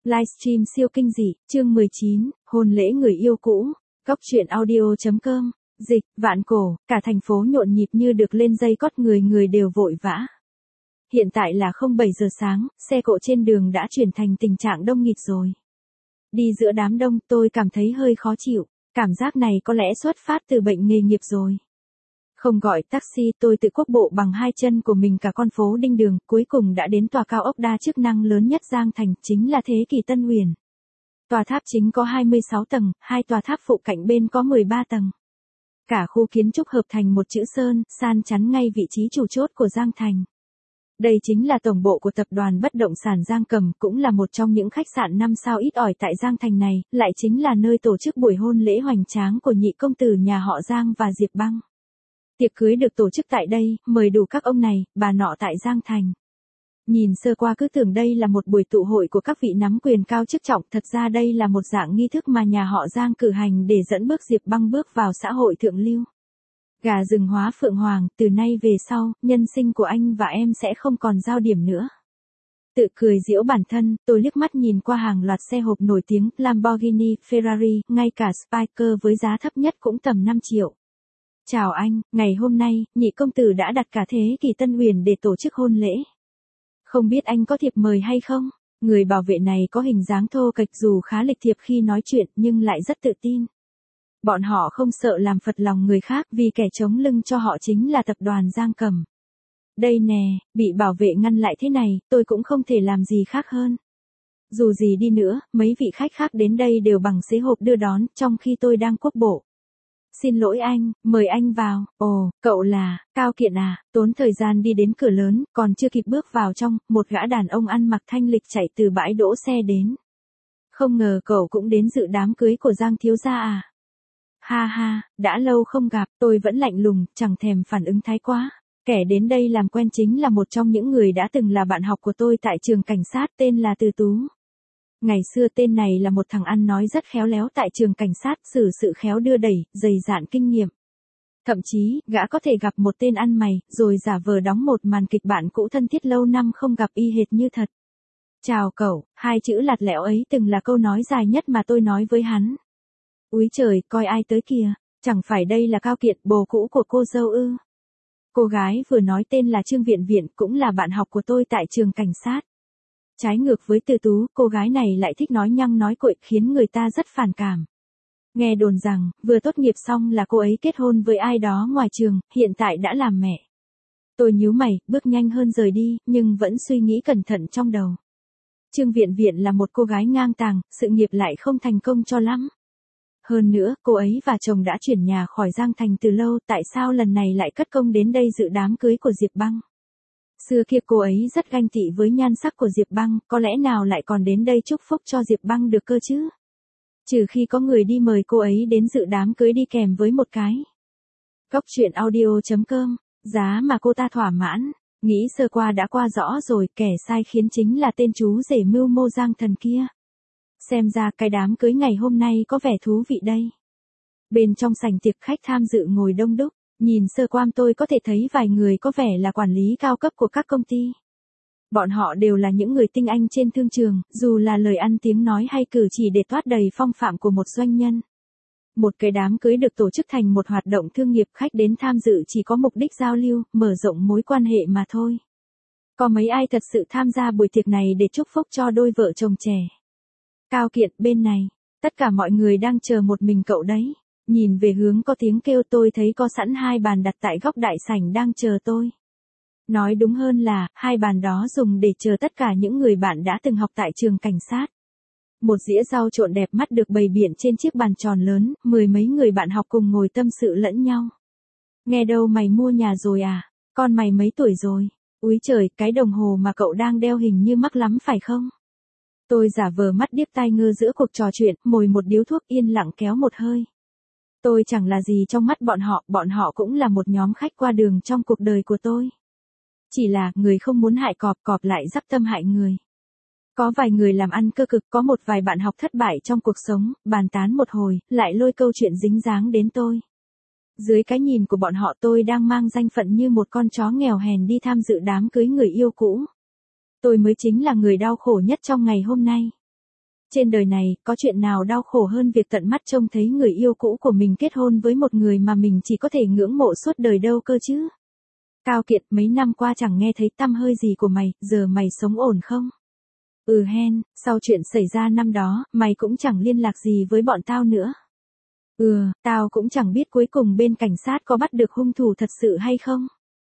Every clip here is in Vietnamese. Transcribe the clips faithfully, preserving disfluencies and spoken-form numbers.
Livestream siêu kinh dị, chương mười chín, hôn lễ người yêu cũ, góc truyện audio chấm com, dịch, vạn cổ, cả thành phố nhộn nhịp như được lên dây cót, người người đều vội vã. Hiện tại là không bảy giờ sáng, xe cộ trên đường đã chuyển thành tình trạng đông nghịt rồi. Đi giữa đám đông tôi cảm thấy hơi khó chịu, cảm giác này có lẽ xuất phát từ bệnh nghề nghiệp rồi. Không gọi taxi, tôi tự quốc bộ bằng hai chân của mình cả con phố Đinh Đường, cuối cùng đã đến tòa cao ốc đa chức năng lớn nhất Giang Thành, chính là Thế Kỷ Tân Uyển. Tòa tháp chính có hai mươi sáu tầng, hai tòa tháp phụ cạnh bên có mười ba tầng. Cả khu kiến trúc hợp thành một chữ sơn, san chắn ngay vị trí chủ chốt của Giang Thành. Đây chính là tổng bộ của tập đoàn bất động sản Giang Cầm, cũng là một trong những khách sạn năm sao ít ỏi tại Giang Thành này, lại chính là nơi tổ chức buổi hôn lễ hoành tráng của nhị công tử nhà họ Giang và Diệp Băng. Tiệc cưới được tổ chức tại đây, mời đủ các ông này, bà nọ tại Giang Thành. Nhìn sơ qua cứ tưởng đây là một buổi tụ hội của các vị nắm quyền cao chức trọng, thật ra đây là một dạng nghi thức mà nhà họ Giang cử hành để dẫn bước Diệp Băng bước vào xã hội thượng lưu. Gà rừng hóa phượng hoàng, từ nay về sau, nhân sinh của anh và em sẽ không còn giao điểm nữa. Tự cười giễu bản thân, tôi liếc mắt nhìn qua hàng loạt xe hộp nổi tiếng, Lamborghini, Ferrari, ngay cả Spyker với giá thấp nhất cũng tầm năm triệu. Chào anh, ngày hôm nay, nhị công tử đã đặt cả Thế Kỷ Tân Uyển để tổ chức hôn lễ. Không biết anh có thiệp mời hay không? Người bảo vệ này có hình dáng thô kệch, dù khá lịch thiệp khi nói chuyện nhưng lại rất tự tin. Bọn họ không sợ làm phật lòng người khác, vì kẻ chống lưng cho họ chính là tập đoàn Giang Cầm. Đây nè, bị bảo vệ ngăn lại thế này, tôi cũng không thể làm gì khác hơn. Dù gì đi nữa, mấy vị khách khác đến đây đều bằng xế hộp đưa đón, trong khi tôi đang quốc bộ. Xin lỗi anh, mời anh vào. Ồ, cậu là, Cao Kiện à, tốn thời gian đi đến cửa lớn, còn chưa kịp bước vào trong, một gã đàn ông ăn mặc thanh lịch chạy từ bãi đỗ xe đến. Không ngờ cậu cũng đến dự đám cưới của Giang thiếu gia à. Ha ha, đã lâu không gặp, tôi vẫn lạnh lùng, chẳng thèm phản ứng thái quá. Kẻ đến đây làm quen chính là một trong những người đã từng là bạn học của tôi tại trường cảnh sát, tên là Từ Tú. Ngày xưa tên này là một thằng ăn nói rất khéo léo tại trường cảnh sát, xử sự khéo đưa đẩy, dày dạn kinh nghiệm. Thậm chí, gã có thể gặp một tên ăn mày, rồi giả vờ đóng một màn kịch bạn cũ thân thiết lâu năm không gặp y hệt như thật. Chào cậu, hai chữ lạt lẽo ấy từng là câu nói dài nhất mà tôi nói với hắn. Úi trời, coi ai tới kìa, chẳng phải đây là Cao Kiện, bồ cũ của cô dâu ư? Cô gái vừa nói tên là Trương Viện Viện, cũng là bạn học của tôi tại trường cảnh sát. Trái ngược với Từ Tú, cô gái này lại thích nói nhăng nói cuội, khiến người ta rất phản cảm. Nghe đồn rằng, vừa tốt nghiệp xong là cô ấy kết hôn với ai đó ngoài trường, hiện tại đã làm mẹ. Tôi nhíu mày, bước nhanh hơn rời đi, nhưng vẫn suy nghĩ cẩn thận trong đầu. Trương Viện Viện là một cô gái ngang tàng, sự nghiệp lại không thành công cho lắm. Hơn nữa, cô ấy và chồng đã chuyển nhà khỏi Giang Thành từ lâu, tại sao lần này lại cất công đến đây dự đám cưới của Diệp Băng? Xưa kia cô ấy rất ganh tị với nhan sắc của Diệp Băng, có lẽ nào lại còn đến đây chúc phúc cho Diệp Băng được cơ chứ? Trừ khi có người đi mời cô ấy đến dự đám cưới đi kèm với một cái. Góc truyện audio chấm com, giá mà cô ta thỏa mãn, nghĩ sơ qua đã qua rõ rồi, kẻ sai khiến chính là tên chú rể mưu mô Giang Thần kia. Xem ra cái đám cưới ngày hôm nay có vẻ thú vị đây. Bên trong sảnh tiệc khách tham dự ngồi đông đúc. Nhìn sơ qua tôi có thể thấy vài người có vẻ là quản lý cao cấp của các công ty. Bọn họ đều là những người tinh anh trên thương trường, dù là lời ăn tiếng nói hay cử chỉ để toát đầy phong phạm của một doanh nhân. Một cái đám cưới được tổ chức thành một hoạt động thương nghiệp, khách đến tham dự chỉ có mục đích giao lưu, mở rộng mối quan hệ mà thôi. Có mấy ai thật sự tham gia buổi tiệc này để chúc phúc cho đôi vợ chồng trẻ? Cao Kiện, bên này, tất cả mọi người đang chờ một mình cậu đấy. Nhìn về hướng có tiếng kêu, tôi thấy có sẵn hai bàn đặt tại góc đại sảnh đang chờ tôi. Nói đúng hơn là, hai bàn đó dùng để chờ tất cả những người bạn đã từng học tại trường cảnh sát. Một dĩa rau trộn đẹp mắt được bày biện trên chiếc bàn tròn lớn, mười mấy người bạn học cùng ngồi tâm sự lẫn nhau. Nghe đâu mày mua nhà rồi à? Con mày mấy tuổi rồi? Úi trời, cái đồng hồ mà cậu đang đeo hình như mắc lắm phải không? Tôi giả vờ mắt điếc tai ngơ giữa cuộc trò chuyện, mồi một điếu thuốc yên lặng kéo một hơi. Tôi chẳng là gì trong mắt bọn họ, bọn họ cũng là một nhóm khách qua đường trong cuộc đời của tôi. Chỉ là, người không muốn hại cọp, cọp lại dắp tâm hại người. Có vài người làm ăn cơ cực, có một vài bạn học thất bại trong cuộc sống, bàn tán một hồi, lại lôi câu chuyện dính dáng đến tôi. Dưới cái nhìn của bọn họ tôi đang mang danh phận như một con chó nghèo hèn đi tham dự đám cưới người yêu cũ. Tôi mới chính là người đau khổ nhất trong ngày hôm nay. Trên đời này, có chuyện nào đau khổ hơn việc tận mắt trông thấy người yêu cũ của mình kết hôn với một người mà mình chỉ có thể ngưỡng mộ suốt đời đâu cơ chứ? Cao Kiệt, mấy năm qua chẳng nghe thấy tăm hơi gì của mày, giờ mày sống ổn không? Ừ hen, sau chuyện xảy ra năm đó, mày cũng chẳng liên lạc gì với bọn tao nữa. Ừ, tao cũng chẳng biết cuối cùng bên cảnh sát có bắt được hung thủ thật sự hay không.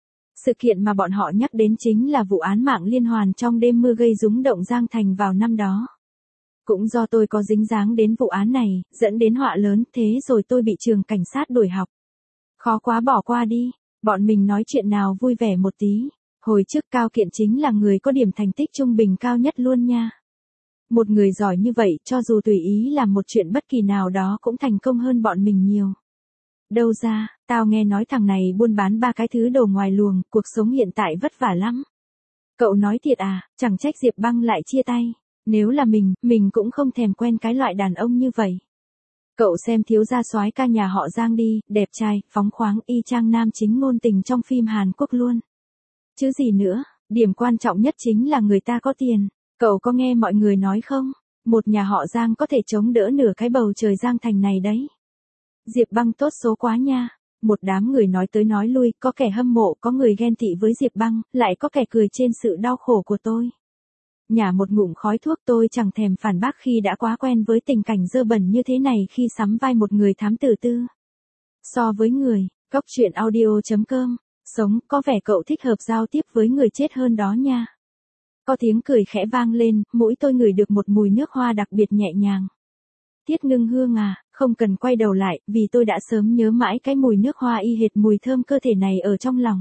Sự kiện mà bọn họ nhắc đến chính là vụ án mạng liên hoàn trong đêm mưa gây rúng động Giang Thành vào năm đó. Cũng do tôi có dính dáng đến vụ án này, dẫn đến họa lớn, thế rồi tôi bị trường cảnh sát đuổi học. Khó quá bỏ qua đi, bọn mình nói chuyện nào vui vẻ một tí. Hồi trước Cao Kiện chính là người có điểm thành tích trung bình cao nhất luôn nha. Một người giỏi như vậy, cho dù tùy ý làm một chuyện bất kỳ nào đó cũng thành công hơn bọn mình nhiều. Đâu ra, tao nghe nói thằng này buôn bán ba cái thứ đồ ngoài luồng, cuộc sống hiện tại vất vả lắm. Cậu nói thiệt à, chẳng trách Diệp Băng lại chia tay. Nếu là mình, mình cũng không thèm quen cái loại đàn ông như vậy. Cậu xem thiếu gia soái ca nhà họ Giang đi, đẹp trai, phóng khoáng, y chang nam chính ngôn tình trong phim Hàn Quốc luôn. Chứ gì nữa, điểm quan trọng nhất chính là người ta có tiền. Cậu có nghe mọi người nói không? Một nhà họ Giang có thể chống đỡ nửa cái bầu trời Giang Thành này đấy. Diệp Băng tốt số quá nha. Một đám người nói tới nói lui, có kẻ hâm mộ, có người ghen tị với Diệp Băng, lại có kẻ cười trên sự đau khổ của tôi. Nhả một ngụm khói thuốc, tôi chẳng thèm phản bác khi đã quá quen với tình cảnh dơ bẩn như thế này khi sắm vai một người thám tử tư. So với người, góc truyện audio chấm com, sống, có vẻ cậu thích hợp giao tiếp với người chết hơn đó nha. Có tiếng cười khẽ vang lên, mũi tôi ngửi được một mùi nước hoa đặc biệt nhẹ nhàng. Tiết Ngưng Hương à, không cần quay đầu lại, vì tôi đã sớm nhớ mãi cái mùi nước hoa y hệt mùi thơm cơ thể này ở trong lòng.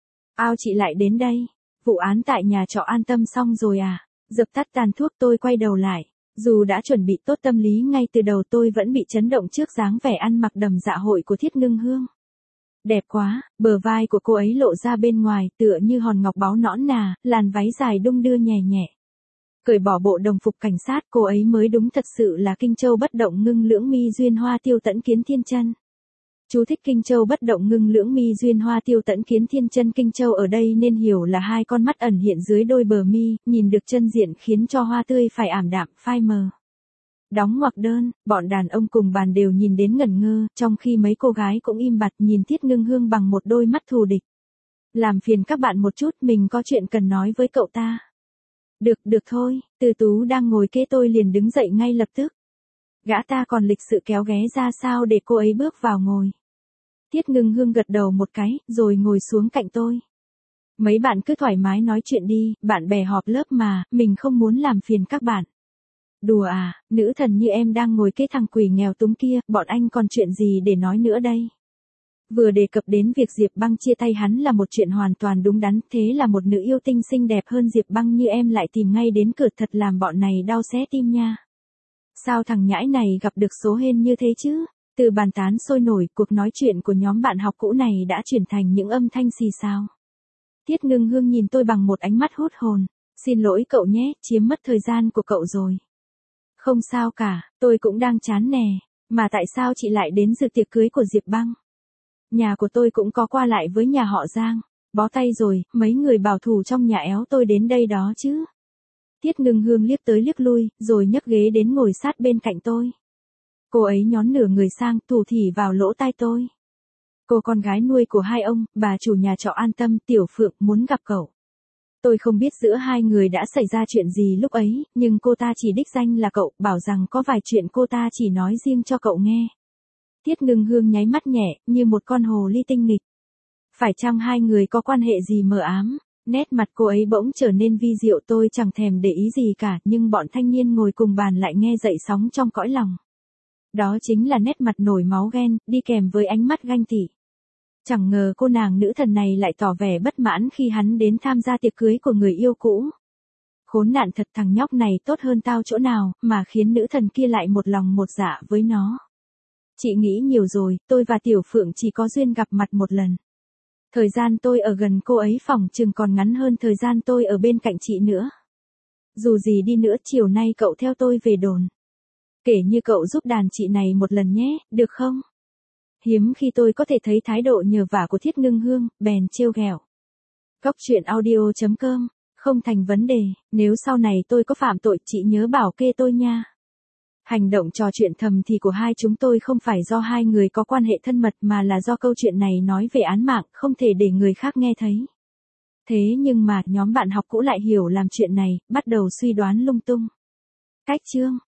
Ao chị lại đến đây, vụ án tại nhà trọ An Tâm xong rồi à? Dập tắt tàn thuốc, tôi quay đầu lại. Dù đã chuẩn bị tốt tâm lý ngay từ đầu, tôi vẫn bị chấn động trước dáng vẻ ăn mặc đầm dạ hội của Thiết Ngưng Hương. Đẹp quá, bờ vai của cô ấy lộ ra bên ngoài tựa như hòn ngọc báu nõn nà, làn váy dài đung đưa nhẹ nhẹ. Cởi bỏ bộ đồng phục cảnh sát, cô ấy mới đúng thật sự là Kinh Châu bất động ngưng lưỡng mi duyên hoa tiêu tẫn kiến thiên chân. Chú thích Kinh Châu bất động ngưng lưỡng mi duyên hoa tiêu tẫn kiến thiên chân. Kinh Châu ở đây nên hiểu là hai con mắt ẩn hiện dưới đôi bờ mi, nhìn được chân diện khiến cho hoa tươi phải ảm đạm, phai mờ. Đóng ngoặc đơn, bọn đàn ông cùng bàn đều nhìn đến ngẩn ngơ, trong khi mấy cô gái cũng im bặt nhìn Thiết Ngưng Hương bằng một đôi mắt thù địch. Làm phiền các bạn một chút, mình có chuyện cần nói với cậu ta. Được, được thôi, Từ Tú đang ngồi kế tôi liền đứng dậy ngay lập tức. Gã ta còn lịch sự kéo ghé ra sao để cô ấy bước vào ngồi. Tiết Ngưng Hương gật đầu một cái, rồi ngồi xuống cạnh tôi. Mấy bạn cứ thoải mái nói chuyện đi, bạn bè họp lớp mà, mình không muốn làm phiền các bạn. Đùa à, nữ thần như em đang ngồi kế thằng quỷ nghèo túng kia, bọn anh còn chuyện gì để nói nữa đây? Vừa đề cập đến việc Diệp Băng chia tay hắn là một chuyện hoàn toàn đúng đắn, thế là một nữ yêu tinh xinh đẹp hơn Diệp Băng như em lại tìm ngay đến cửa, thật làm bọn này đau xé tim nha. Sao thằng nhãi này gặp được số hên như thế chứ? Từ bàn tán sôi nổi, cuộc nói chuyện của nhóm bạn học cũ này đã chuyển thành những âm thanh xì xào. Tiết Ngưng Hương nhìn tôi bằng một ánh mắt hút hồn. Xin lỗi cậu nhé, chiếm mất thời gian của cậu rồi. Không sao cả, tôi cũng đang chán nè. Mà tại sao chị lại đến dự tiệc cưới của Diệp Băng? Nhà của tôi cũng có qua lại với nhà họ Giang. Bó tay rồi, mấy người bảo thủ trong nhà éo tôi đến đây đó chứ. Tiết Ngưng Hương liếc tới liếc lui, rồi nhấc ghế đến ngồi sát bên cạnh tôi. Cô ấy nhón nửa người sang, thủ thỉ vào lỗ tai tôi. Cô con gái nuôi của hai ông, bà chủ nhà trọ An Tâm, Tiểu Phượng, muốn gặp cậu. Tôi không biết giữa hai người đã xảy ra chuyện gì lúc ấy, nhưng cô ta chỉ đích danh là cậu, bảo rằng có vài chuyện cô ta chỉ nói riêng cho cậu nghe. Tiết Ngưng Hương nháy mắt nhẹ, như một con hồ ly tinh nghịch. Phải chăng hai người có quan hệ gì mờ ám? Nét mặt cô ấy bỗng trở nên vi diệu, tôi chẳng thèm để ý gì cả, nhưng bọn thanh niên ngồi cùng bàn lại nghe dậy sóng trong cõi lòng. Đó chính là nét mặt nổi máu ghen, đi kèm với ánh mắt ganh tị. Chẳng ngờ cô nàng nữ thần này lại tỏ vẻ bất mãn khi hắn đến tham gia tiệc cưới của người yêu cũ. Khốn nạn thật, thằng nhóc này tốt hơn tao chỗ nào, mà khiến nữ thần kia lại một lòng một dạ với nó. Chị nghĩ nhiều rồi, tôi và Tiểu Phượng chỉ có duyên gặp mặt một lần. Thời gian tôi ở gần cô ấy phỏng chừng còn ngắn hơn thời gian tôi ở bên cạnh chị nữa. Dù gì đi nữa, chiều nay cậu theo tôi về đồn. Kể như cậu giúp đàn chị này một lần nhé, được không? Hiếm khi tôi có thể thấy thái độ nhờ vả của Thiết Ngưng Hương, bèn trêu ghẹo. Góc truyện audio chấm com, không thành vấn đề, nếu sau này tôi có phạm tội chị nhớ bảo kê tôi nha. Hành động trò chuyện thầm thì của hai chúng tôi không phải do hai người có quan hệ thân mật mà là do câu chuyện này nói về án mạng, không thể để người khác nghe thấy. Thế nhưng mà, nhóm bạn học cũ lại hiểu làm chuyện này, bắt đầu suy đoán lung tung. Cách chương